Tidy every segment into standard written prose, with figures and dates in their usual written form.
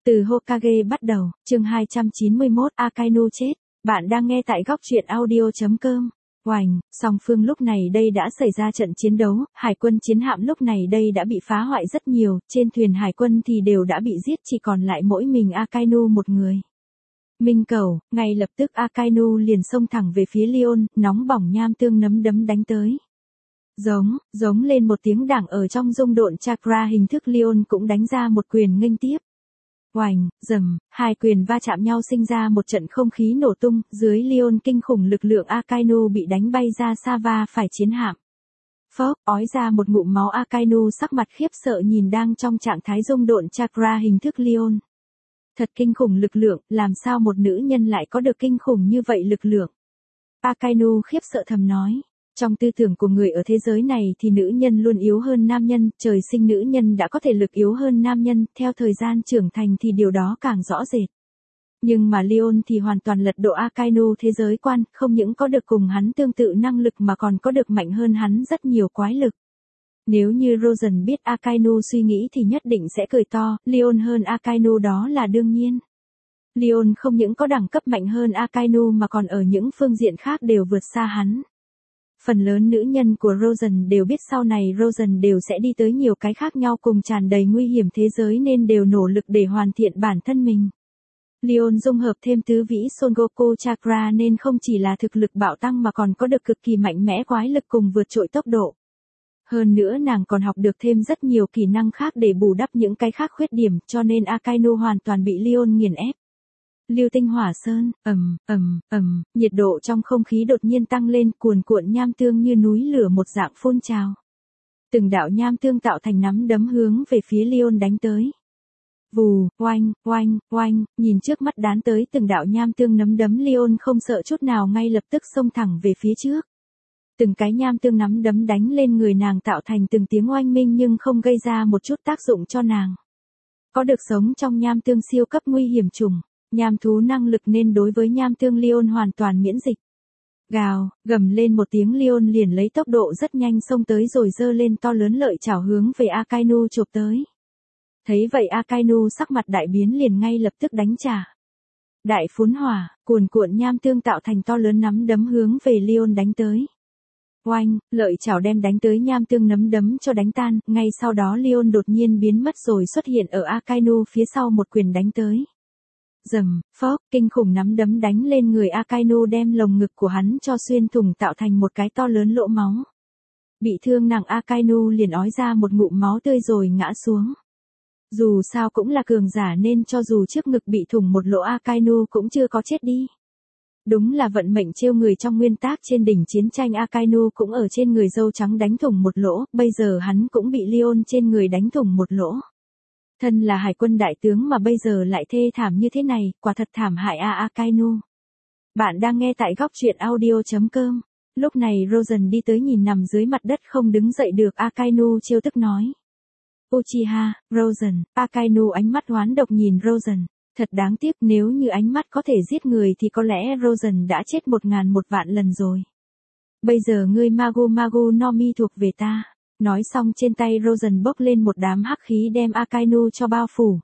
Từ Hokage bắt đầu, chương 291, Akainu chết. Bạn đang nghe tại góc truyện audio.com. Oành, song phương lúc này đây đã xảy ra trận chiến đấu, hải quân chiến hạm lúc này đây đã bị phá hoại rất nhiều, trên thuyền hải quân thì đều đã bị giết, chỉ còn lại mỗi mình Akainu một người. Minh cầu, ngay lập tức Akainu liền xông thẳng về phía Leon, nóng bỏng nham tương nắm đấm đánh tới. Giống lên một tiếng đảng ở trong rung độn chakra hình thức, Leon cũng đánh ra một quyền nghênh tiếp. Oành, rầm, hai quyền va chạm nhau sinh ra một trận không khí nổ tung, dưới Leon kinh khủng lực lượng Akainu bị đánh bay ra xa va phải chiến hạm. Phốc, ói ra một ngụm máu, Akainu sắc mặt khiếp sợ nhìn đang trong trạng thái rung độn chakra hình thức Leon. Thật kinh khủng lực lượng, làm sao một nữ nhân lại có được kinh khủng như vậy lực lượng? Akainu khiếp sợ thầm nói. Trong tư tưởng của người ở thế giới này thì nữ nhân luôn yếu hơn nam nhân, trời sinh nữ nhân đã có thể lực yếu hơn nam nhân, theo thời gian trưởng thành thì điều đó càng rõ rệt. Nhưng mà Leon thì hoàn toàn lật đổ Akainu thế giới quan, không những có được cùng hắn tương tự năng lực mà còn có được mạnh hơn hắn rất nhiều quái lực. Nếu như Rosen biết Akainu suy nghĩ thì nhất định sẽ cười to, Leon hơn Akainu đó là đương nhiên. Leon không những có đẳng cấp mạnh hơn Akainu mà còn ở những phương diện khác đều vượt xa hắn. Phần lớn nữ nhân của Rosen đều biết sau này Rosen đều sẽ đi tới nhiều cái khác nhau cùng tràn đầy nguy hiểm thế giới nên đều nỗ lực để hoàn thiện bản thân mình. Leon dung hợp thêm tứ vĩ Son Goku Chakra nên không chỉ là thực lực bạo tăng mà còn có được cực kỳ mạnh mẽ quái lực cùng vượt trội tốc độ. Hơn nữa nàng còn học được thêm rất nhiều kỹ năng khác để bù đắp những cái khác khuyết điểm, cho nên Akainu hoàn toàn bị Leon nghiền ép. Lưu tinh hỏa sơn, nhiệt độ trong không khí đột nhiên tăng lên, cuồn cuộn nham tương như núi lửa một dạng phun trào. Từng đạo nham tương tạo thành nắm đấm hướng về phía Leon đánh tới. Vù, oanh, nhìn trước mắt đán tới từng đạo nham tương nắm đấm, Leon không sợ chút nào ngay lập tức xông thẳng về phía trước. Từng cái nham tương nắm đấm đánh lên người nàng tạo thành từng tiếng oanh minh nhưng không gây ra một chút tác dụng cho nàng. Có được sống trong nham tương siêu cấp nguy hiểm trùng. Nham thú năng lực nên đối với nham tương Leon hoàn toàn miễn dịch. Gào, gầm lên một tiếng, Leon liền lấy tốc độ rất nhanh xông tới rồi giơ lên to lớn lợi chảo hướng về Akainu chộp tới. Thấy vậy Akainu sắc mặt đại biến liền ngay lập tức đánh trả. Đại phún hỏa, cuồn cuộn nham tương tạo thành to lớn nắm đấm hướng về Leon đánh tới. Oanh, lợi chảo đem đánh tới nham tương nắm đấm cho đánh tan, ngay sau đó Leon đột nhiên biến mất rồi xuất hiện ở Akainu phía sau một quyền đánh tới. Rầm, phốc, kinh khủng nắm đấm đánh lên người Akainu đem lồng ngực của hắn cho xuyên thủng tạo thành một cái to lớn lỗ máu. Bị thương nặng Akainu liền ói ra một ngụm máu tươi rồi ngã xuống. Dù sao cũng là cường giả nên cho dù trước ngực bị thủng một lỗ Akainu cũng chưa có chết đi. Đúng là vận mệnh trêu người, trong nguyên tác trên đỉnh chiến tranh Akainu cũng ở trên người dâu trắng đánh thủng một lỗ, bây giờ hắn cũng bị Leon trên người đánh thủng một lỗ. Thân là hải quân đại tướng mà bây giờ lại thê thảm như thế này, quả thật thảm hại Akainu. Bạn đang nghe tại góc truyện audio.com. Lúc này Rosen đi tới nhìn nằm dưới mặt đất không đứng dậy được Akainu, trêu tức nói. Uchiha, Rosen, Akainu ánh mắt oán độc nhìn Rosen. Thật đáng tiếc, nếu như ánh mắt có thể giết người thì có lẽ Rosen đã chết 1001 vạn lần rồi. Bây giờ ngươi Magu no Mi thuộc về ta. Nói xong trên tay Rosen bốc lên một đám hắc khí đem Akainu cho bao phủ.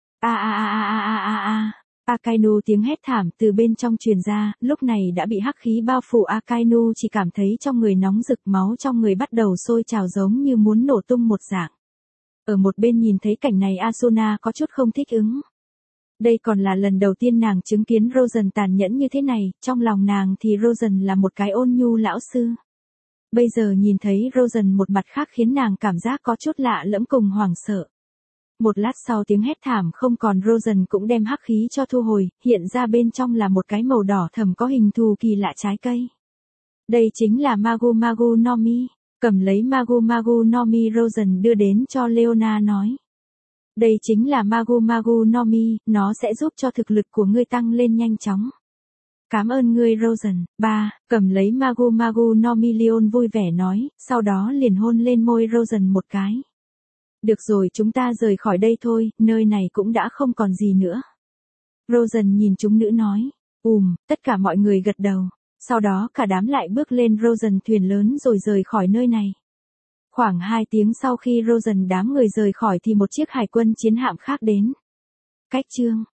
Akainu tiếng hét thảm từ bên trong truyền ra, lúc này đã bị hắc khí bao phủ, Akainu chỉ cảm thấy trong người nóng rực, máu trong người bắt đầu sôi trào giống như muốn nổ tung một dạng. Ở một bên nhìn thấy cảnh này Asuna có chút không thích ứng. Đây còn là lần đầu tiên nàng chứng kiến Rosen tàn nhẫn như thế này, trong lòng nàng thì Rosen là một cái ôn nhu lão sư. Bây giờ nhìn thấy Rosen một mặt khác khiến nàng cảm giác có chút lạ lẫm cùng hoảng sợ. Một lát sau tiếng hét thảm không còn, Rosen cũng đem hắc khí cho thu hồi, hiện ra bên trong là một cái màu đỏ thẫm có hình thù kỳ lạ trái cây. Đây chính là Magu no Mi. Cầm lấy Magu no Mi, Rosen đưa đến cho Leona nói. Đây chính là Magu no Mi, nó sẽ giúp cho thực lực của ngươi tăng lên nhanh chóng. Cảm ơn ngươi Rosen. Cầm lấy Magu no Mi, Leon vui vẻ nói, sau đó liền hôn lên môi Rosen một cái. Được rồi, chúng ta rời khỏi đây thôi, nơi này cũng đã không còn gì nữa. Rosen nhìn chúng nữ nói. Tất cả mọi người gật đầu. Sau đó cả đám lại bước lên Rosen thuyền lớn rồi rời khỏi nơi này. Khoảng 2 tiếng sau khi Rosen đám người rời khỏi thì một chiếc hải quân chiến hạm khác đến. Cách chương